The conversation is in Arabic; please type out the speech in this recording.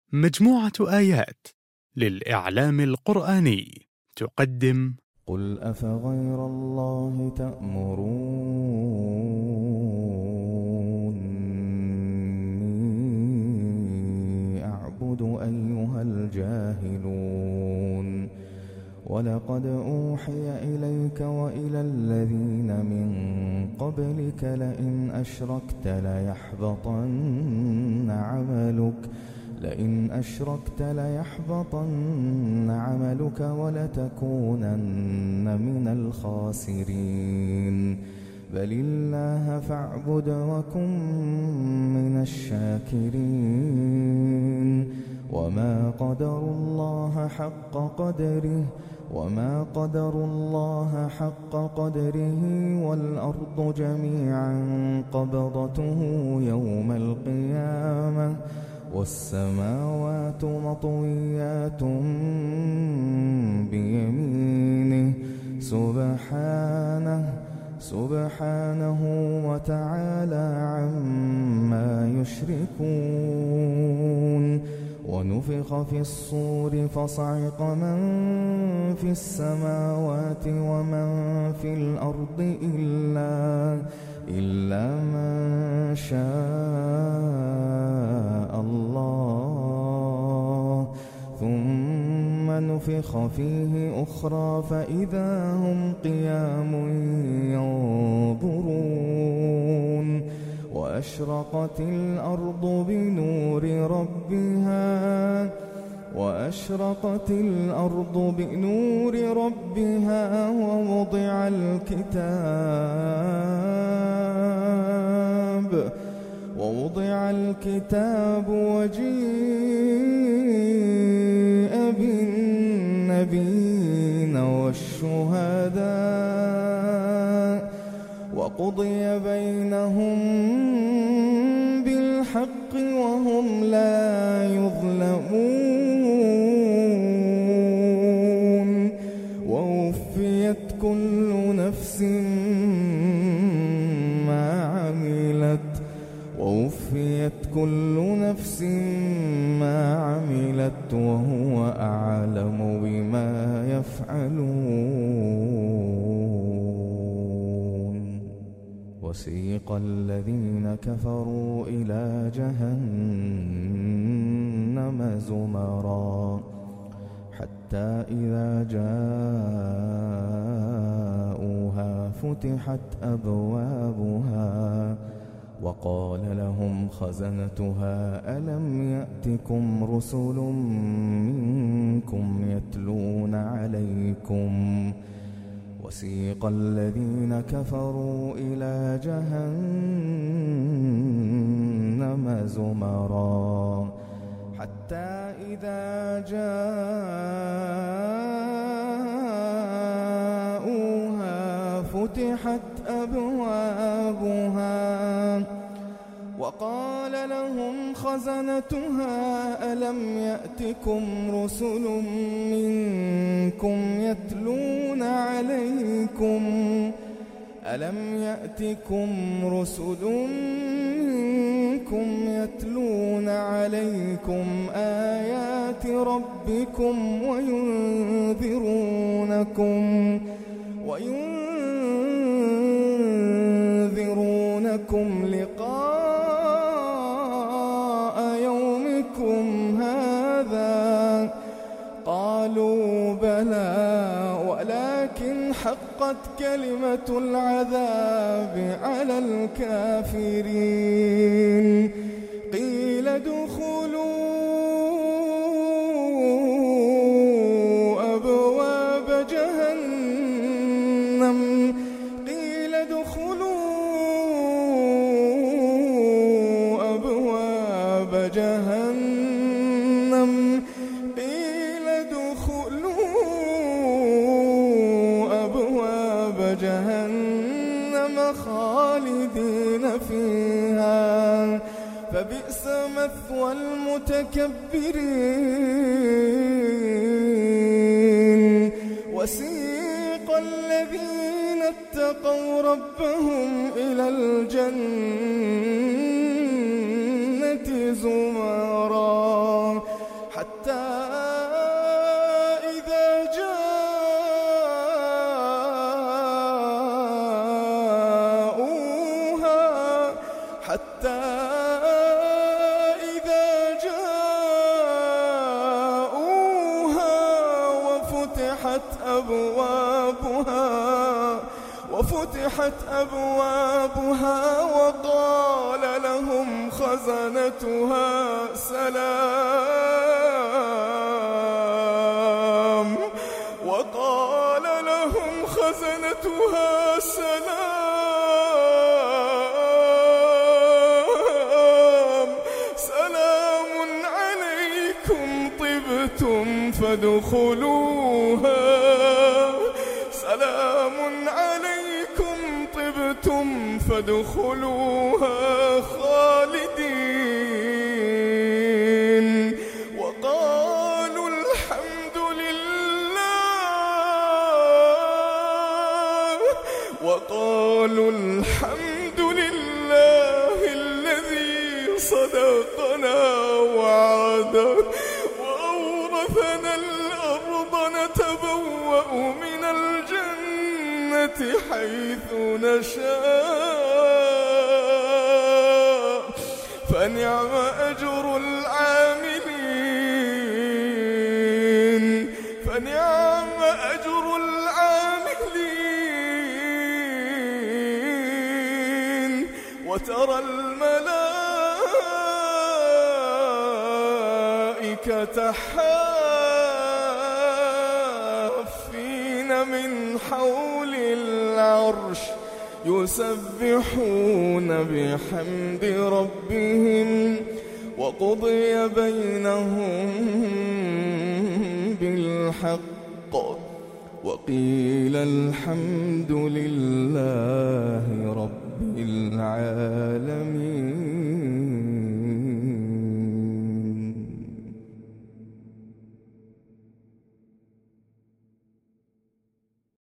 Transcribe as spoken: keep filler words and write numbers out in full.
مجموعة آيات للإعلام القرآني تقدم قل أفغير الله تأمروني أعبد أيها الجاهلون ولقد أوحي إليك وإلى الذين من قبلك لئن أشركت ليحبطن عملك لئن أشركت ليحبطن عملك ولتكونن من الخاسرين بل الله فاعبد وكن من الشاكرين وما قدروا الله حق قدره وما قدروا الله حق قدره والأرض جميعا قبضته يوم القيامة والسماوات مطويات بيمينه سبحانه سبحانه وتعالى عما يشركون ونفخ في الصور فصعق من في السماوات ومن في الأرض إلا إلا من شاء الله ثم نفخ فيه أخرى فإذا هم قيام ينظرون وأشرقت الأرض بنور ربها وأشرقت الأرض بنور ربها ووضع الكتاب ووضع الكتاب وجيء بالنبيين والشهداء وقضي بينهم بالحق وهم لا يظلمون ووفيت كل نفس ما عملت ووفيت كل نفس ما عملت وهو أعلم بما يفعلون وسيق الذين كفروا إلى جهنم زمرا حتى إذا جاءوها فتحت أبوابها وقال لهم خزنتها ألم يأتكم رسل منكم يتلون عليكم وسيق الذين كفروا إلى جهنم زمرا حتى إذا جاءوها فتحت أبوابها وقال لهم خزنتها ألم يأتكم رسل منكم يتلون عليكم ألم يأتكم رسل منكم يتلون عليكم آيات ربكم وينذرونكم وينذرونكم لقاء يومكم هذا قالوا بلى ولكن حقت كلمة العذاب على الكافرين قيل ادخلوا أبواب جهنم قيل ادخلوا أبواب جهنم قيل ادخلوا أبواب جهنم خالدين فيها فبئس مثوى المتكبرين وسيق الذين اتقوا ربهم إلى الجنة زمرا وفتحت أبوابها وفتحت أبوابها وقال لهم خزنتها سلام وقال لهم خزنتها سلام سلام عليكم طبتم فادخلوها سلام عليكم طبتم فادخلوها خالدين وقالوا الحمد لله وقالوا الحمد لله الذي صدقنا وعده وأورثنا الأرض نتبوأ من الجنة حيث نشاء فنعم أجر العاملين فنعم أجر العاملين وترى الملائكة حافين من حول العرش يسبحون بحمد ربهم وقضي بينهم بالحق وقيل الحمد لله رب العالمين.